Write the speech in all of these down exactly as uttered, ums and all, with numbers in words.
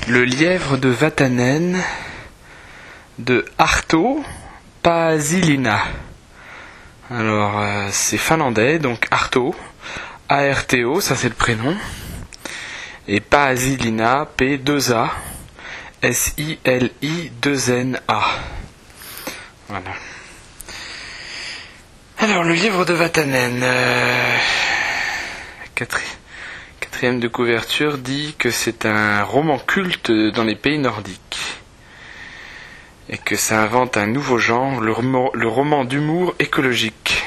Le lièvre de Vatanen de Arto Paasilina. Alors euh, c'est finlandais, donc Arto, A R T O, ça c'est le prénom, et Paasilina, P deux A, S I L I deux N A. Voilà. Alors le lièvre de Vatanen, euh, quatri... quatrième de couverture, dit que c'est un roman culte dans les pays nordiques. Et que ça invente un nouveau genre, le, roman, le roman d'humour écologique.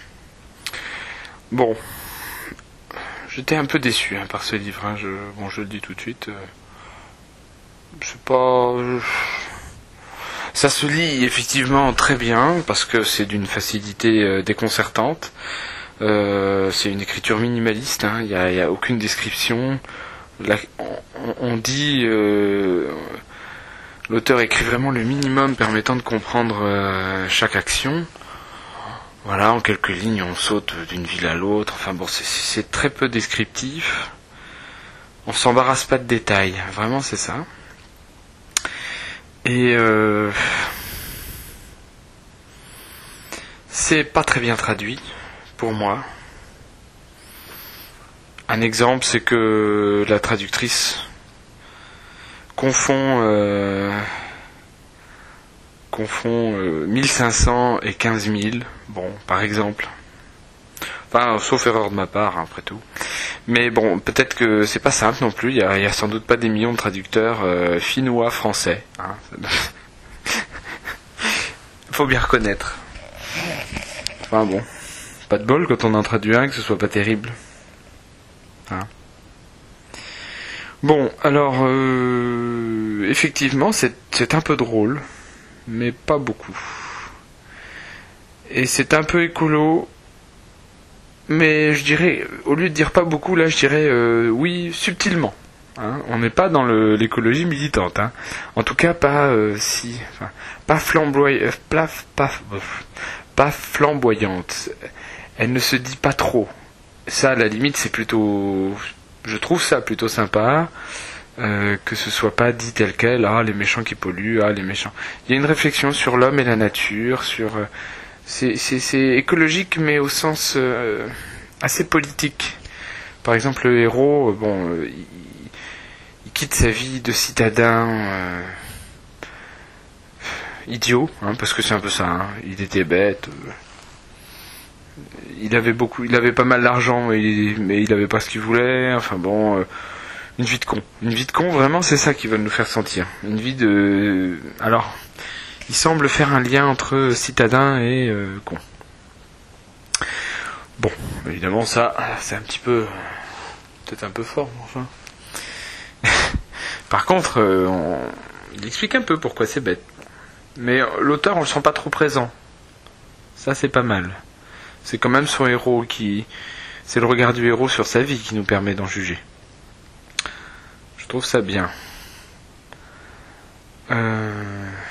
Bon, j'étais un peu déçu hein, par ce livre. Hein. Je, bon, je le dis tout de suite. Euh, c'est pas. Je... Ça se lit effectivement très bien parce que c'est d'une facilité euh, déconcertante. Euh, c'est une écriture minimaliste. Il n'y a, y a aucune description. La, on, on dit. Euh, L'auteur écrit vraiment le minimum permettant de comprendre euh, chaque action. Voilà, en quelques lignes, on saute d'une ville à l'autre. Enfin bon, c'est, c'est très peu descriptif. On s'embarrasse pas de détails. Vraiment, c'est ça. Et euh, c'est pas très bien traduit, pour moi. Un exemple, c'est que la traductrice confond euh, confond euh, mille cinq cents et quinze mille, bon, par exemple. Enfin, sauf erreur de ma part, hein, après tout. Mais bon, peut-être que c'est pas simple non plus. Il y a, il y a sans doute pas des millions de traducteurs euh, finnois français. Hein. Faut bien reconnaître. Enfin bon, pas de bol quand on en traduit un que ce soit pas terrible. Hein. Bon, alors, euh, effectivement, c'est, c'est un peu drôle, mais pas beaucoup. Et c'est un peu écolo, mais je dirais, au lieu de dire pas beaucoup, là, je dirais euh, oui, subtilement. Hein, on n'est pas dans le, l'écologie militante. Hein. En tout cas, pas euh, si, enfin, pas flamboyante, euh, pas, pas, pas flamboyante. Elle ne se dit pas trop. Ça, à la limite, c'est plutôt... Je trouve ça plutôt sympa, euh, que ce soit pas dit tel quel, ah les méchants qui polluent, ah les méchants. Il y a une réflexion sur l'homme et la nature, sur euh, c'est, c'est, c'est écologique mais au sens euh, assez politique. Par exemple le héros, bon, euh, il, il quitte sa vie de citadin euh, idiot, hein, parce que c'est un peu ça. Hein, il était bête. Euh, Il avait beaucoup, il avait pas mal d'argent, mais il, mais il avait pas ce qu'il voulait. Enfin bon, euh, une vie de con. Une vie de con, vraiment, c'est ça qu'ils veulent nous faire sentir. Une vie de. Alors, il semble faire un lien entre citadin et euh, con. Bon, évidemment, ça, c'est un petit peu, peut-être un peu fort, mais enfin. Par contre, euh, on... il explique un peu pourquoi c'est bête. Mais l'auteur, on le sent pas trop présent. Ça, c'est pas mal. C'est quand même son héros qui... C'est le regard du héros sur sa vie qui nous permet d'en juger. Je trouve ça bien. Euh...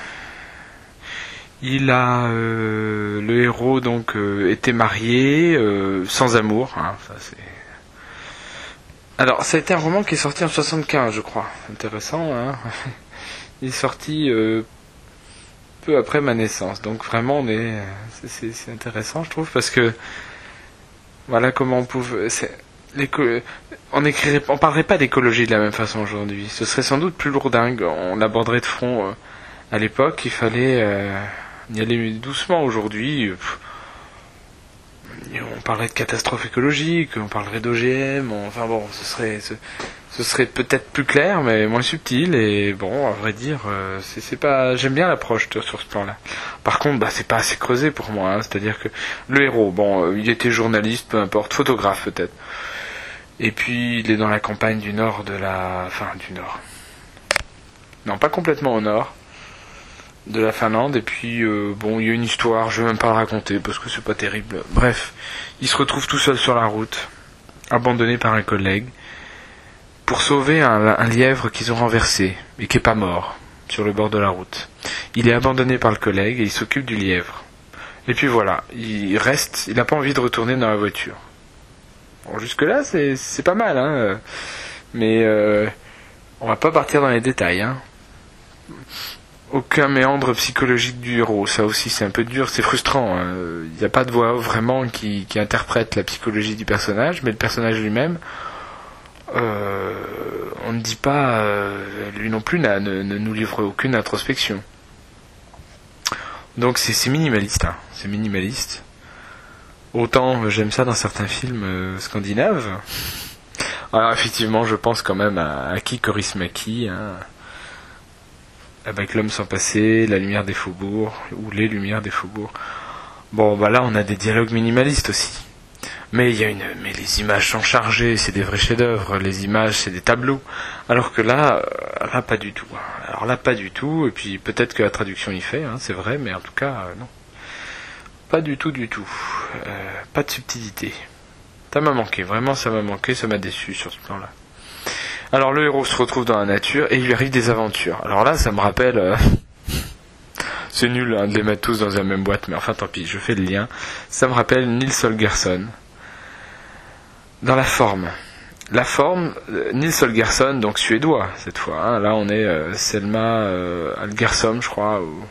Il a... Euh... Le héros, donc, euh, était marié, euh, sans amour. Hein, ça, c'est... Alors, ça a été un roman qui est sorti en soixante-quinze, je crois. Intéressant, hein. Il est sorti... Euh... peu après ma naissance, donc vraiment on est, c'est, c'est, c'est intéressant je trouve parce que voilà comment on pouvait, c'est, on écrirait, on parlerait pas d'écologie de la même façon aujourd'hui, ce serait sans doute plus lourdingue, on l'aborderait de front euh, à l'époque, il fallait euh, y aller doucement aujourd'hui, pff, on parlerait de catastrophe écologique, on parlerait d'O G M, on, enfin bon, ce serait, ce, ce serait peut-être plus clair, mais moins subtil, et bon, à vrai dire, euh, c'est, c'est pas, j'aime bien l'approche sur ce plan-là. Par contre, bah, c'est pas assez creusé pour moi, hein, c'est-à-dire que le héros, bon, euh, il était journaliste, peu importe, photographe peut-être, et puis il est dans la campagne du nord de la, enfin, du nord, non, pas complètement au nord, de la Finlande, et puis euh, bon, il y a une histoire, je vais même pas la raconter parce que c'est pas terrible. Bref, il se retrouve tout seul sur la route, abandonné par un collègue, pour sauver un, un lièvre qu'ils ont renversé et qui est pas mort sur le bord de la route. Il est abandonné par le collègue et il s'occupe du lièvre. Et puis voilà, il reste, il n'a pas envie de retourner dans la voiture. Bon, jusque là, c'est c'est pas mal, hein. Mais euh, on va pas partir dans les détails, hein. Aucun méandre psychologique du héros, ça aussi c'est un peu dur, c'est frustrant. Il hein. n'y a pas de voix vraiment qui, qui interprète la psychologie du personnage, mais le personnage lui-même, euh, on ne dit pas, euh, lui non plus ne, ne, ne nous livre aucune introspection. Donc c'est, c'est minimaliste, hein. C'est minimaliste. Autant j'aime ça dans certains films euh, scandinaves. Alors effectivement, je pense quand même à Aki Kaurismäki, hein. Avec L'homme sans passé, La lumière des faubourgs, ou Les lumières des faubourgs. Bon, bah là, on a des dialogues minimalistes aussi. Mais il y a une, mais les images sont chargées, c'est des vrais chefs-d'œuvre. Les images, c'est des tableaux. Alors que là, là, pas du tout. Alors là, pas du tout. Et puis peut-être que la traduction y fait, hein, c'est vrai, mais en tout cas, euh, non. Pas du tout, du tout. Euh, pas de subtilité. Ça m'a manqué, vraiment, ça m'a manqué, ça m'a déçu sur ce plan-là. Alors le héros se retrouve dans la nature et il lui arrive des aventures. Alors là, ça me rappelle... Euh... c'est nul hein, de les mettre tous dans la même boîte, mais enfin tant pis, je fais le lien. Ça me rappelle Nils Holgersson. Dans la forme. La forme, euh, Nils Holgersson, donc suédois cette fois. Hein. Là on est euh, Selma euh, Algersom, je crois. Ou...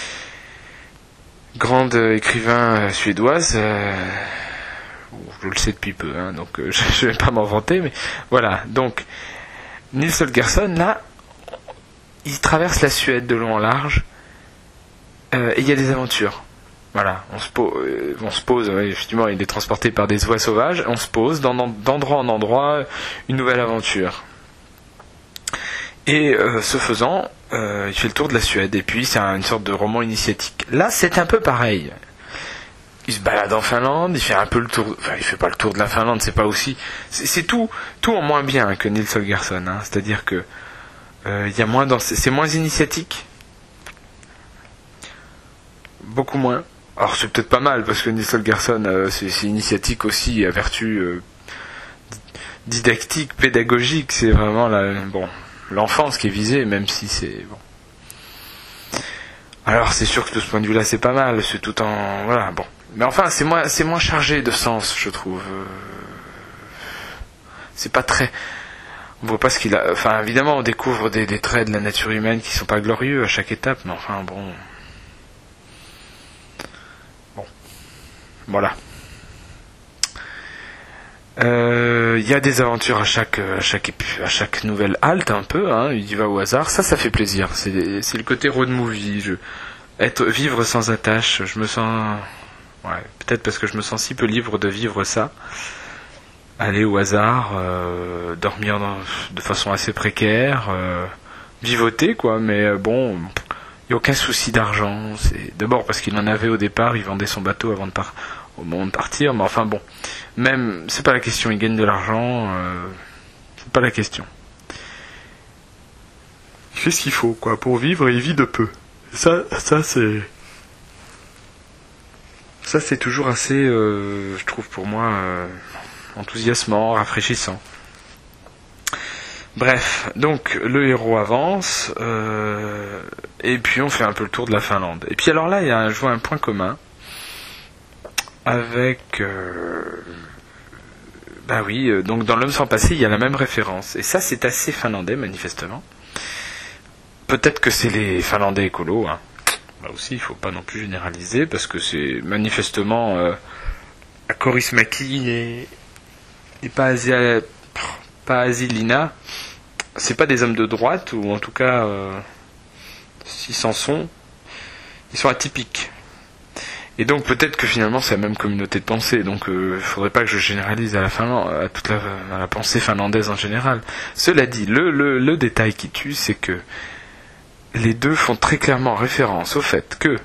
grande euh, écrivain euh, suédoise... Euh... je le sais depuis peu, hein, donc euh, je ne vais pas m'en vanter, mais voilà. Donc, Nils Holgersson, là, il traverse la Suède de long en large, euh, et il y a des aventures. Voilà, on se, po- euh, on se pose, ouais, effectivement, il est transporté par des oies sauvages, on se pose dans, d'endroit en endroit, une nouvelle aventure. Et euh, ce faisant, euh, il fait le tour de la Suède, et puis c'est une sorte de roman initiatique. Là, c'est un peu pareil. Il se balade en Finlande, il fait un peu le tour... Enfin, il fait pas le tour de la Finlande, c'est pas aussi... C'est, c'est tout, tout en moins bien que Nils Holgersson, hein. C'est-à-dire que... Euh, y a moins dans... C'est moins initiatique. Beaucoup moins. Alors, c'est peut-être pas mal, parce que Nils Holgersson, euh, c'est, c'est initiatique aussi, à vertu euh, didactique, pédagogique. C'est vraiment la... bon, l'enfance qui est visée, même si c'est... bon. Alors, c'est sûr que de ce point de vue-là, c'est pas mal. C'est tout en... voilà, bon. Mais enfin, c'est moins, c'est moins chargé de sens, je trouve. Euh, c'est pas très... On voit pas ce qu'il a... Enfin, évidemment, on découvre des, des traits de la nature humaine qui sont pas glorieux à chaque étape, mais enfin, bon... Bon. Voilà. Il euh, y a des aventures à chaque, à chaque, à chaque nouvelle halte, un peu, hein, il y va au hasard. Ça, ça fait plaisir. C'est, c'est le côté road movie. Je, être, vivre sans attache, je me sens... Ouais, peut-être parce que je me sens si peu libre de vivre ça. Aller au hasard, euh, dormir dans, de façon assez précaire, euh, vivoter quoi, mais euh, bon, il n'y a aucun souci d'argent. C'est d'abord parce qu'il en avait au départ, il vendait son bateau avant de par, au moment de partir, mais enfin bon, même c'est pas la question, il gagne de l'argent, euh, c'est pas la question. Il fait ce qu'il faut quoi pour vivre et il vit de peu. Ça, ça c'est Ça, c'est toujours assez, euh, je trouve pour moi, euh, enthousiasmant, rafraîchissant. Bref, donc le héros avance, euh, et puis on fait un peu le tour de la Finlande. Et puis alors là, il y a, je vois un point commun avec... Euh, bah oui, euh, donc dans L'homme sans passé, il y a la même référence. Et ça, c'est assez finlandais, manifestement. Peut-être que c'est les Finlandais écolos, hein. Là aussi, il ne faut pas non plus généraliser, parce que c'est manifestement euh, à Kaurismäki et, et pas, Asia, pas Asilina, c'est pas des hommes de droite, ou en tout cas, euh, s'ils s'en sont, ils sont atypiques. Et donc peut-être que finalement c'est la même communauté de pensée, donc il euh, ne faudrait pas que je généralise à la, Finlande, à toute la, à la pensée finlandaise en général. Cela dit, le, le, le détail qui tue, c'est que les deux font très clairement référence au fait que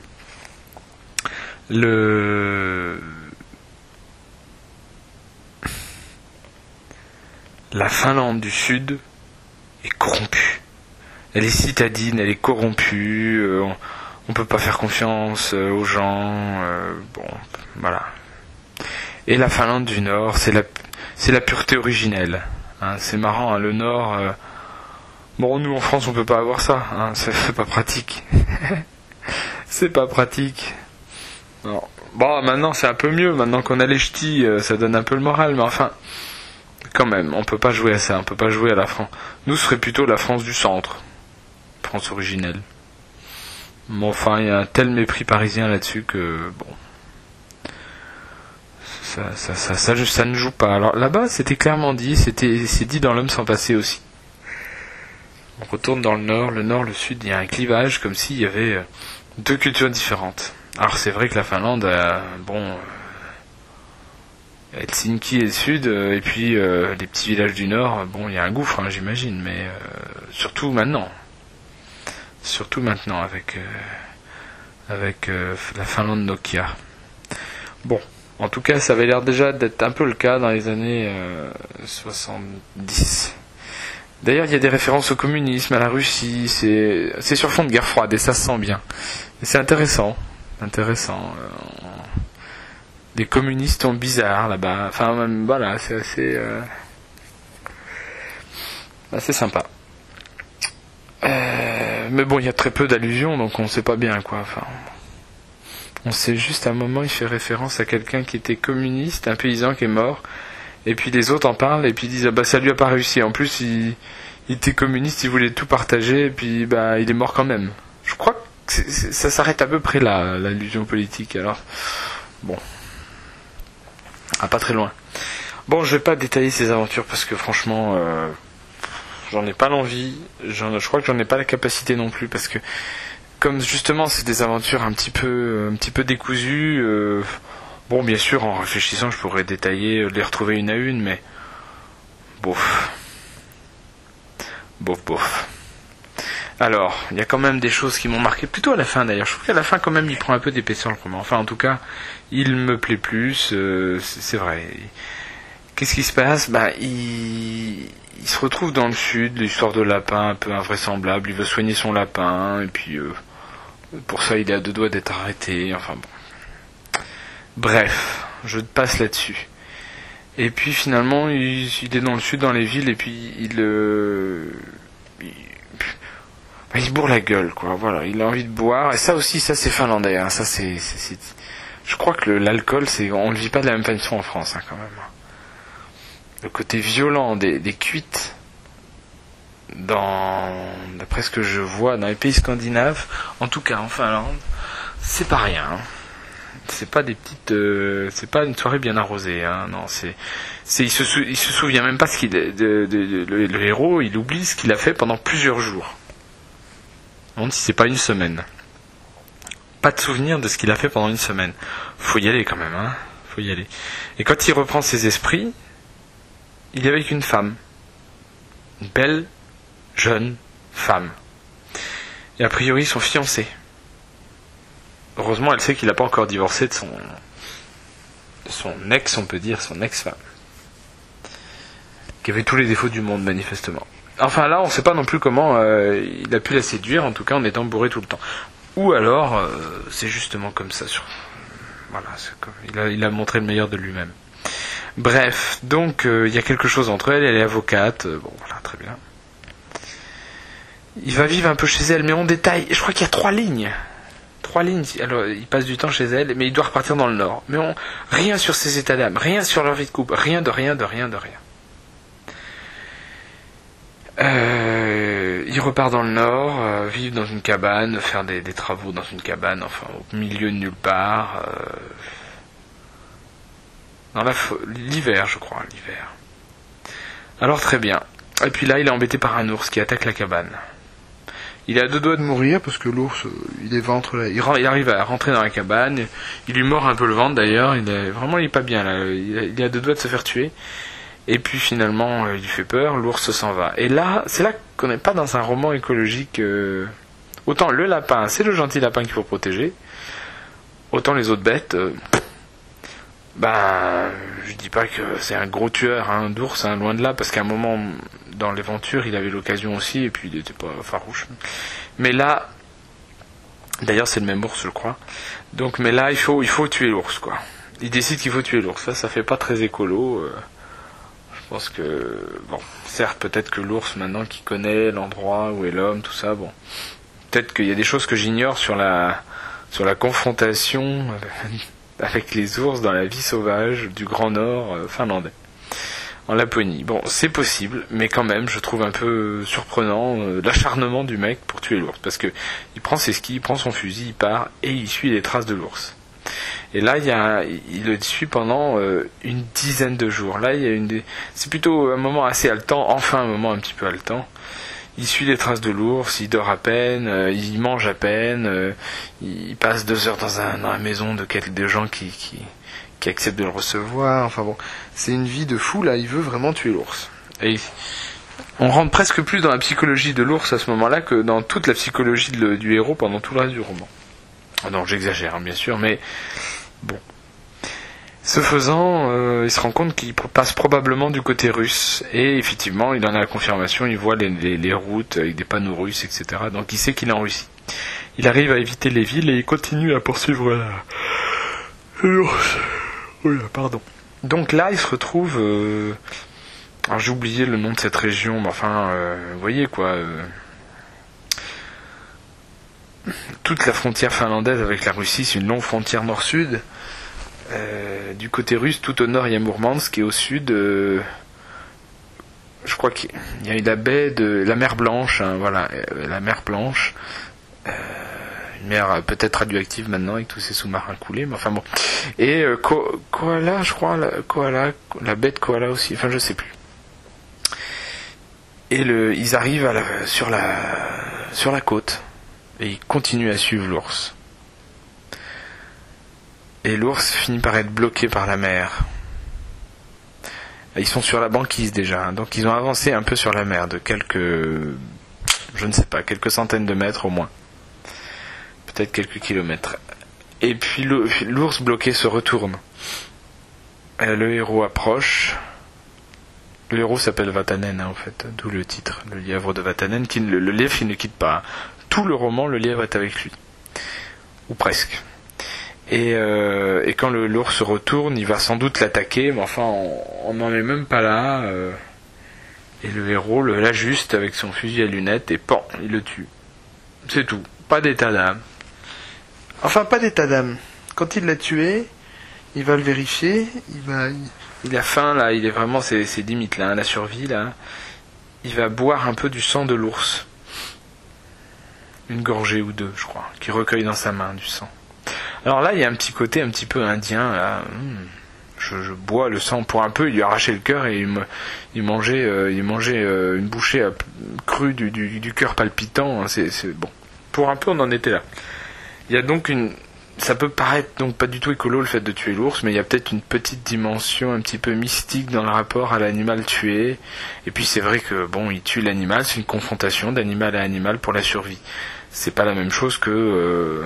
le la Finlande du Sud est corrompue. Elle est citadine, elle est corrompue, euh, on, on peut pas faire confiance euh, aux gens, euh, bon, voilà. Et la Finlande du Nord, c'est la, c'est la pureté originelle. Hein, c'est marrant, hein, le Nord... Euh, Bon, nous en France, on peut pas avoir ça, hein, c'est, c'est pas pratique. C'est pas pratique. Non. Bon, maintenant c'est un peu mieux, maintenant qu'on a les ch'tis, ça donne un peu le moral, mais enfin, Quand même, on peut pas jouer à ça, on peut pas jouer à la France. Nous, ce serait plutôt la France du centre. France originelle. Mais enfin, il y a un tel mépris parisien là-dessus que, bon... Ça, ça, ça, ça, ça ne joue pas. Alors là-bas, c'était clairement dit, c'était, c'est dit dans L'Homme sans passé aussi. On retourne dans le nord, le nord, le sud, il y a un clivage, comme s'il y avait deux cultures différentes. Alors c'est vrai que la Finlande, euh, bon... Helsinki est le sud, euh, et puis euh, les petits villages du nord, bon, il y a un gouffre, hein, j'imagine, mais euh, surtout maintenant. Surtout maintenant, avec, euh, avec euh, la Finlande Nokia. Bon, en tout cas, ça avait l'air déjà d'être un peu le cas dans les années euh, soixante-dix. D'ailleurs, il y a des références au communisme, à la Russie, c'est, c'est sur fond de guerre froide, et ça se sent bien. Et c'est intéressant, intéressant. Euh, Des communistes sont bizarres là-bas. Enfin, même, voilà, c'est assez, euh, assez sympa. Euh, mais bon, il y a très peu d'allusions, donc on sait pas bien quoi. Enfin, on sait juste à un moment, il fait référence à quelqu'un qui était communiste, un paysan qui est mort, et puis les autres en parlent et puis ils disent ah bah ça lui a pas réussi. En plus, il, il était communiste, il voulait tout partager, et puis bah il est mort quand même. Je crois que c'est, c'est, ça s'arrête à peu près là, l'allusion politique. Alors, bon. Ah, pas très loin. Bon, je vais pas détailler ces aventures parce que franchement, euh, j'en ai pas l'envie. J'en, je crois que j'en ai pas la capacité non plus parce que, comme justement, c'est des aventures un petit peu, un petit peu décousues. Euh, bon, bien sûr, en réfléchissant, je pourrais détailler, les retrouver une à une, mais bof, bof, bof. Alors, il y a quand même des choses qui m'ont marqué, plutôt à la fin d'ailleurs. Je trouve qu'à la fin, quand même, il prend un peu d'épaisseur le roman. Enfin, en tout cas, il me plaît plus, euh, c'est, c'est vrai. Qu'est-ce qui se passe ? Bah, il, il se retrouve dans le sud, l'histoire de lapin un peu invraisemblable. Il veut soigner son lapin, et puis euh, pour ça, il est à deux doigts d'être arrêté. Enfin bon. Bref, je passe là-dessus. Et puis finalement, il, il est dans le sud, dans les villes, et puis il... Euh, il Il se bourre la gueule, quoi. Voilà, il a envie de boire. Et ça aussi, ça c'est finlandais. Hein. Ça c'est, c'est, c'est... Je crois que le, l'alcool, c'est, on ne le vit pas de la même façon en France, hein, quand même. Le côté violent des, des cuites, dans, d'après ce que je vois dans les pays scandinaves, en tout cas en Finlande, c'est pas rien. Hein. C'est pas des petites, euh, c'est pas une soirée bien arrosée. Hein. Non, c'est, c'est, il se, sou... il se souvient même pas ce qu'il, de, de, de, de, le, le héros, il oublie ce qu'il a fait pendant plusieurs jours. On dit si c'est pas une semaine. Pas de souvenir de ce qu'il a fait pendant une semaine. Faut y aller quand même, hein. Faut y aller. Et quand il reprend ses esprits, il est avec une femme. Une belle, jeune femme. Et a priori, son fiancé. Heureusement, elle sait qu'il n'a pas encore divorcé de son, de son ex, on peut dire, son ex-femme. Qui avait tous les défauts du monde, manifestement. Enfin là, on ne sait pas non plus comment euh, il a pu la séduire, en tout cas en étant bourré tout le temps. Ou alors, euh, c'est justement comme ça. Sur... Voilà, c'est comme... il, a, il a montré le meilleur de lui-même. Bref, donc euh, il y a quelque chose entre elles, elle est avocate, euh, bon voilà, très bien. Il va vivre un peu chez elle, mais on détaille, je crois qu'il y a trois lignes. Trois lignes, alors il passe du temps chez elle, mais il doit repartir dans le nord. Mais on... rien sur ses états d'âme, rien sur leur vie de couple, rien de rien de rien de rien. Euh, il repart dans le nord, euh, vivre dans une cabane, faire des, des travaux dans une cabane, enfin au milieu de nulle part, euh, dans la fo- l'hiver je crois, l'hiver. Alors très bien. Et puis là il est embêté par un ours qui attaque la cabane. Il est à deux doigts de mourir parce que l'ours, il est ventre là, il, il arrive à rentrer dans la cabane, il lui mord un peu le ventre d'ailleurs, il est vraiment il est pas bien là, il est, il est à deux doigts de se faire tuer. Et puis finalement, euh, il lui fait peur, l'ours s'en va. Et là, c'est là qu'on n'est pas dans un roman écologique. Euh... Autant le lapin, c'est le gentil lapin qu'il faut protéger. Autant les autres bêtes, euh... ben, je dis pas que c'est un gros tueur hein, d'ours, hein, loin de là, parce qu'à un moment dans l'aventure, il avait l'occasion aussi, et puis il n'était pas farouche. Mais là, d'ailleurs, c'est le même ours, je crois. Donc, mais là, il faut, il faut tuer l'ours, quoi. Il décide qu'il faut tuer l'ours. Ça, ça fait pas très écolo. Euh... Je pense que, bon, certes, peut-être que l'ours, maintenant qu'il connaît l'endroit où est l'homme, tout ça, bon, peut-être qu'il y a des choses que j'ignore sur la, sur la confrontation avec les ours dans la vie sauvage du Grand Nord euh, finlandais. en Laponie. Bon, c'est possible, mais quand même, je trouve un peu surprenant euh, l'acharnement du mec pour tuer l'ours, parce que il prend ses skis, il prend son fusil, il part et il suit les traces de l'ours. Et là, il y a, il le suit pendant euh, une dizaine de jours. Là, il y a une, des... c'est plutôt un moment assez haletant, enfin un moment un petit peu haletant. Il suit les traces de l'ours, il dort à peine, euh, il mange à peine, euh, il passe deux heures dans, un, dans la maison de quelques de gens qui, qui, qui acceptent de le recevoir. Enfin bon, c'est une vie de fou là. Il veut vraiment tuer l'ours. Et on rentre presque plus dans la psychologie de l'ours à ce moment-là que dans toute la psychologie de, du héros pendant tout le reste du roman. Non, j'exagère hein, bien sûr, mais bon. Ce faisant, euh, il se rend compte qu'il passe probablement du côté russe. Et effectivement, il en a la confirmation, il voit les, les, les routes avec des panneaux russes, et cetera. Donc il sait qu'il est en Russie. Il arrive à éviter les villes et il continue à poursuivre la... l'ours. Oui, pardon. Donc là, il se retrouve... Euh... Alors j'ai oublié le nom de cette région, mais enfin, euh, vous voyez quoi... Euh... Toute la frontière finlandaise avec la Russie, c'est une longue frontière nord-sud. Euh, du côté russe, tout au nord, il y a Mourmansk, et au sud, euh, je crois qu'il y a la baie de la mer Blanche, hein, voilà, euh, la mer Blanche, euh, une mer peut-être radioactive maintenant avec tous ces sous-marins coulés, mais enfin bon. Et euh, Ko- Koala, je crois, la, Koala, la baie de Koala aussi, enfin je sais plus. Et le, ils arrivent à la, sur la sur la côte et ils continuent à suivre l'ours. Et l'ours finit par être bloqué par la mer. Ils sont sur la banquise déjà, hein, donc ils ont avancé un peu sur la mer, de quelques, je ne sais pas, quelques centaines de mètres au moins. Peut-être quelques kilomètres. Et puis l'ours bloqué se retourne. Et le héros approche. Le héros s'appelle Vatanen, hein, en fait, d'où le titre, le lièvre de Vatanen. Qui, le, le lièvre, il ne quitte pas. Tout le roman, le lièvre est avec lui. Ou presque. Et, euh, et quand le, l'ours se retourne, il va sans doute l'attaquer, mais enfin, on n'en est même pas là. Euh, et le héros le, l'ajuste avec son fusil à lunettes et pan, il le tue. C'est tout. Pas d'état d'âme. Enfin, pas d'état d'âme. Quand il l'a tué, il va le vérifier. Il va, il, il a faim là. Il est vraiment, c'est, c'est limite là, hein, la survie là. Il va boire un peu du sang de l'ours, une gorgée ou deux, je crois, qui recueille dans sa main du sang. Alors là, il y a un petit côté un petit peu indien. Là. Je, je bois le sang pour un peu. Il lui arrachait le cœur et il, me, il mangeait, euh, il mangeait euh, une bouchée crue du, du, du cœur palpitant. C'est, c'est bon. Pour un peu, on en était là. Il y a donc une. Ça peut paraître donc pas du tout écolo le fait de tuer l'ours, mais il y a peut-être une petite dimension un petit peu mystique dans le rapport à l'animal tué. Et puis c'est vrai que bon, il tue l'animal. C'est une confrontation d'animal à animal pour la survie. C'est pas la même chose que. Euh,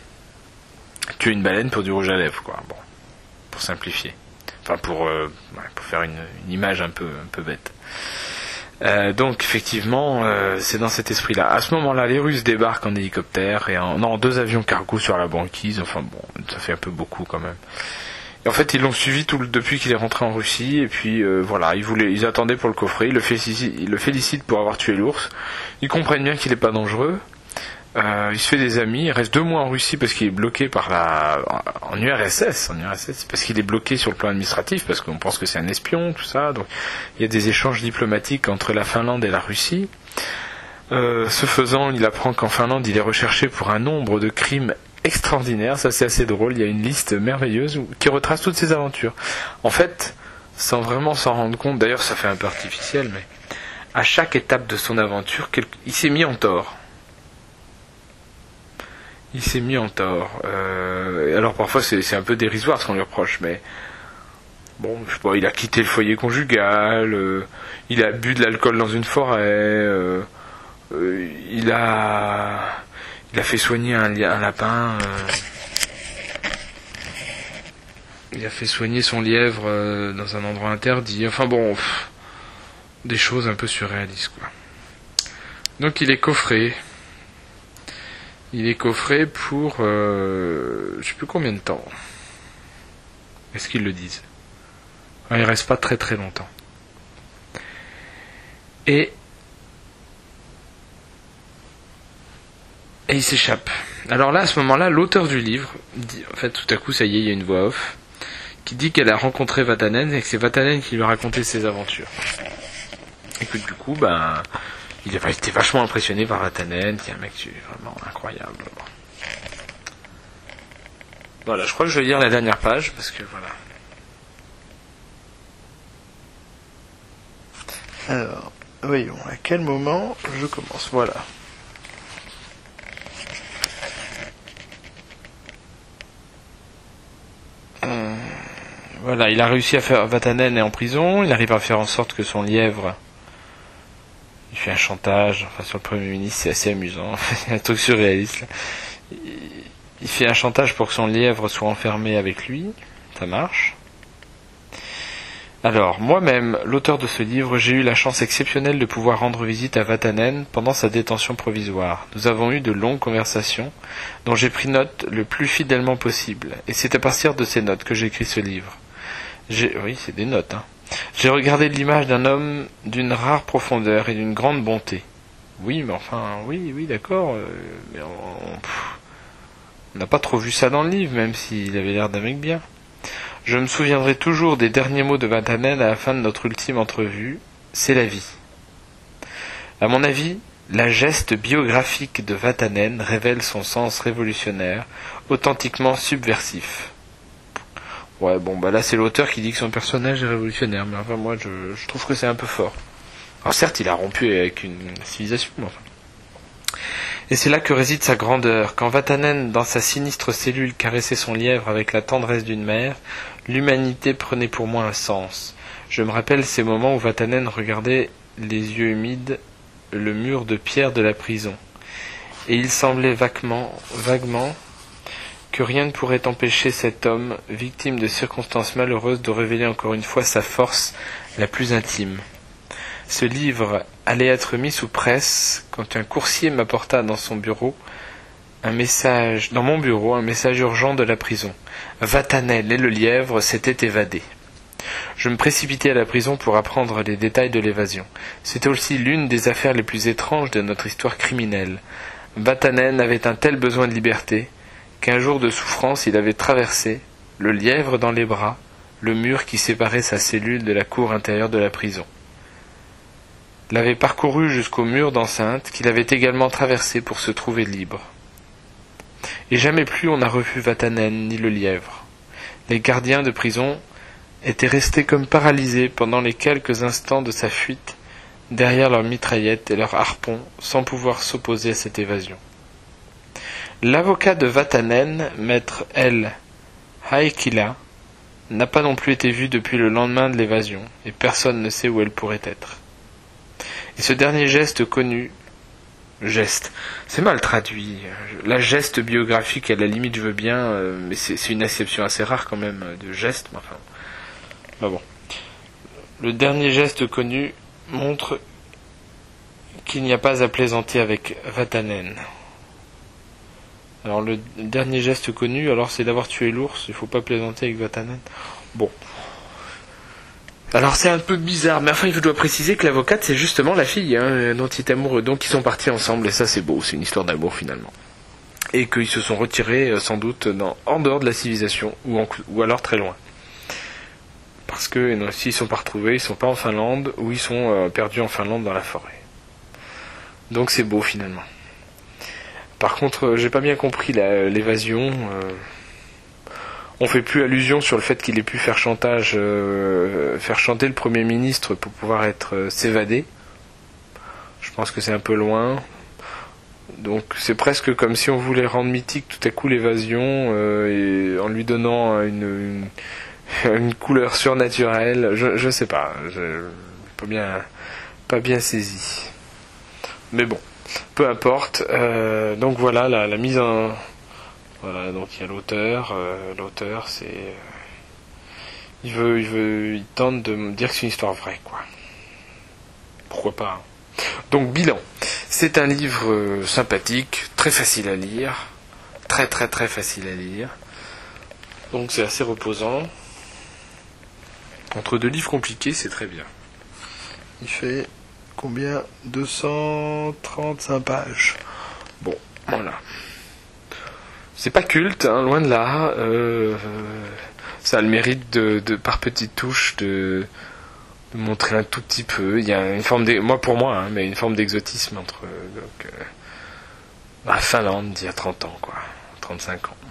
tuer une baleine pour du rouge à lèvres, quoi. Bon, pour simplifier. Enfin, pour, euh, ouais, pour faire une, une image un peu, un peu bête. Euh, donc, effectivement, euh, c'est dans cet esprit-là. À ce moment-là, les Russes débarquent en hélicoptère et en, non, deux avions cargo sur la banquise. Enfin, bon, ça fait un peu beaucoup quand même. Et en fait, ils l'ont suivi tout le, depuis qu'il est rentré en Russie. Et puis, euh, voilà, ils voulaient, ils attendaient pour le coffrer. Ils le félicitent, ils le félicitent pour avoir tué l'ours. Ils comprennent bien qu'il n'est pas dangereux. Euh, il se fait des amis, il reste deux mois en Russie parce qu'il est bloqué par la en U R S S, en U R S S parce qu'il est bloqué sur le plan administratif parce qu'on pense que c'est un espion, tout ça. Donc il y a des échanges diplomatiques entre la Finlande et la Russie. Euh, ce faisant, il apprend qu'en Finlande, il est recherché pour un nombre de crimes extraordinaires. Ça, c'est assez drôle. Il y a une liste merveilleuse qui retrace toutes ses aventures. En fait, sans vraiment s'en rendre compte. D'ailleurs, ça fait un peu artificiel, mais à chaque étape de son aventure, il s'est mis en tort. Il s'est mis en tort. Euh, alors parfois c'est, c'est un peu dérisoire ce qu'on lui reproche, mais bon, je sais pas, il a quitté le foyer conjugal, euh, il a bu de l'alcool dans une forêt, euh, euh, il a, il a fait soigner un, un lapin, euh, il a fait soigner son lièvre euh, dans un endroit interdit. Enfin bon, pff, des choses un peu surréalistes quoi. Donc il est coffré. Il est coffré pour euh, je sais plus combien de temps. Est-ce qu'ils le disent? Il ne reste pas très très longtemps. Et, et il s'échappe. Alors là, à ce moment-là, l'auteur du livre dit, en fait, tout à coup, ça y est, il y a une voix off qui dit qu'elle a rencontré Vatanen et que c'est Vatanen qui lui a raconté ses aventures. Et que du coup, ben, il a été vachement impressionné par Vatanen, qui est un mec vraiment incroyable. Voilà, je crois que je vais lire la dernière page, parce que voilà. Alors, voyons, à quel moment je commence? Voilà. Euh, voilà, il a réussi à faire... Vatanen est en prison, il arrive à faire en sorte que son lièvre... Il fait un chantage, enfin sur le Premier ministre, c'est assez amusant, il y a un truc surréaliste là. Il fait un chantage pour que son lièvre soit enfermé avec lui, ça marche. Alors, moi-même, l'auteur de ce livre, j'ai eu la chance exceptionnelle de pouvoir rendre visite à Vatanen pendant sa détention provisoire. Nous avons eu de longues conversations, dont j'ai pris note le plus fidèlement possible, et c'est à partir de ces notes que j'ai écrit ce livre. J'ai... Oui, c'est des notes, hein. J'ai regardé l'image d'un homme d'une rare profondeur et d'une grande bonté. Oui, mais enfin, oui, oui, d'accord, euh, mais on... Pff, on n'a pas trop vu ça dans le livre, même s'il avait l'air d'un mec bien. Je me souviendrai toujours des derniers mots de Vatanen à la fin de notre ultime entrevue. C'est la vie. À mon avis, la geste biographique de Vatanen révèle son sens révolutionnaire, authentiquement subversif. Ouais, bon, bah là c'est l'auteur qui dit que son personnage est révolutionnaire, mais enfin moi je, je trouve que c'est un peu fort. Alors certes, il a rompu avec une civilisation, mais enfin. Et c'est là que réside sa grandeur. Quand Vatanen, dans sa sinistre cellule, caressait son lièvre avec la tendresse d'une mère, l'humanité prenait pour moi un sens. Je me rappelle ces moments où Vatanen regardait, les yeux humides, le mur de pierre de la prison. Et il semblait vaguement, vaguement, que rien ne pourrait empêcher cet homme, victime de circonstances malheureuses, de révéler encore une fois sa force la plus intime. Ce livre allait être mis sous presse quand un coursier m'apporta dans son bureau un message, dans mon bureau, un message urgent de la prison. Vatanen et le lièvre s'étaient évadés. Je me précipitai à la prison pour apprendre les détails de l'évasion. C'était aussi l'une des affaires les plus étranges de notre histoire criminelle. Vatanen avait un tel besoin de liberté qu'un jour de souffrance il avait traversé, le lièvre dans les bras, le mur qui séparait sa cellule de la cour intérieure de la prison. L'avait parcouru jusqu'au mur d'enceinte qu'il avait également traversé pour se trouver libre. Et jamais plus on n'a revu Vatanen ni le lièvre. Les gardiens de prison étaient restés comme paralysés pendant les quelques instants de sa fuite derrière leurs mitraillettes et leurs harpons sans pouvoir s'opposer à cette évasion. L'avocat de Vatanen, maître L. Haikila, n'a pas non plus été vu depuis le lendemain de l'évasion, et personne ne sait où elle pourrait être. Et ce dernier geste connu, geste, c'est mal traduit, la geste biographique à la limite je veux bien, euh, mais c'est, c'est une acception assez rare quand même de geste, mais enfin, bah bon. Le dernier geste connu montre qu'il n'y a pas à plaisanter avec Vatanen. Alors le dernier geste connu, alors c'est d'avoir tué l'ours, il faut pas plaisanter avec Vatanen. Bon. Alors c'est un peu bizarre, mais enfin je dois préciser que l'avocate c'est justement la fille hein, dont il est amoureux, donc ils sont partis ensemble et ça c'est beau, c'est une histoire d'amour finalement. Et qu'ils se sont retirés euh, sans doute dans, en dehors de la civilisation, ou, en, ou alors très loin. Parce que non, s'ils ne sont pas retrouvés, ils ne sont pas en Finlande, ou ils sont euh, perdus en Finlande dans la forêt. Donc c'est beau finalement. Par contre, euh, j'ai pas bien compris la, l'évasion. Euh, on fait plus allusion sur le fait qu'il ait pu faire chantage, euh, faire chanter le Premier ministre pour pouvoir être euh, s'évader. Je pense que c'est un peu loin. Donc c'est presque comme si on voulait rendre mythique tout à coup l'évasion euh, et en lui donnant une, une, une couleur surnaturelle. Je je sais pas, je pas bien pas bien saisi. Mais bon. Peu importe. Euh, donc voilà la, la mise en voilà donc il y a l'auteur. Euh, l'auteur c'est euh, il veut il veut il tente de me dire que c'est une histoire vraie quoi. Pourquoi pas. Hein. Donc bilan. C'est un livre euh, sympathique, très facile à lire, très très très facile à lire. Donc c'est assez reposant. Entre deux livres compliqués, c'est très bien. Il fait combien? deux cent trente-cinq pages. Bon, voilà. C'est pas culte, hein, loin de là. Euh, ça a le mérite de, de par petites touches de, de montrer un tout petit peu. Il y a une forme, de, moi pour moi, hein, mais une forme d'exotisme entre donc, euh, la Finlande d'il y a trente ans, quoi, trente-cinq ans.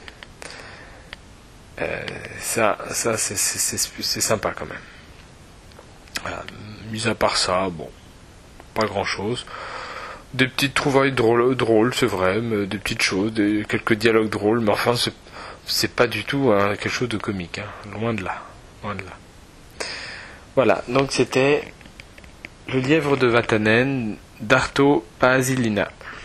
Euh, ça, ça c'est, c'est, c'est, c'est sympa quand même. Voilà. Mis à part ça, bon, pas grand chose. Des petites trouvailles drôles, drôles c'est vrai, mais des petites choses, des, quelques dialogues drôles, mais enfin, c'est, c'est pas du tout hein, quelque chose de comique, hein, loin de là, loin de là. Voilà, donc c'était Le Lièvre de Vatanen d'Arto Paasilinna.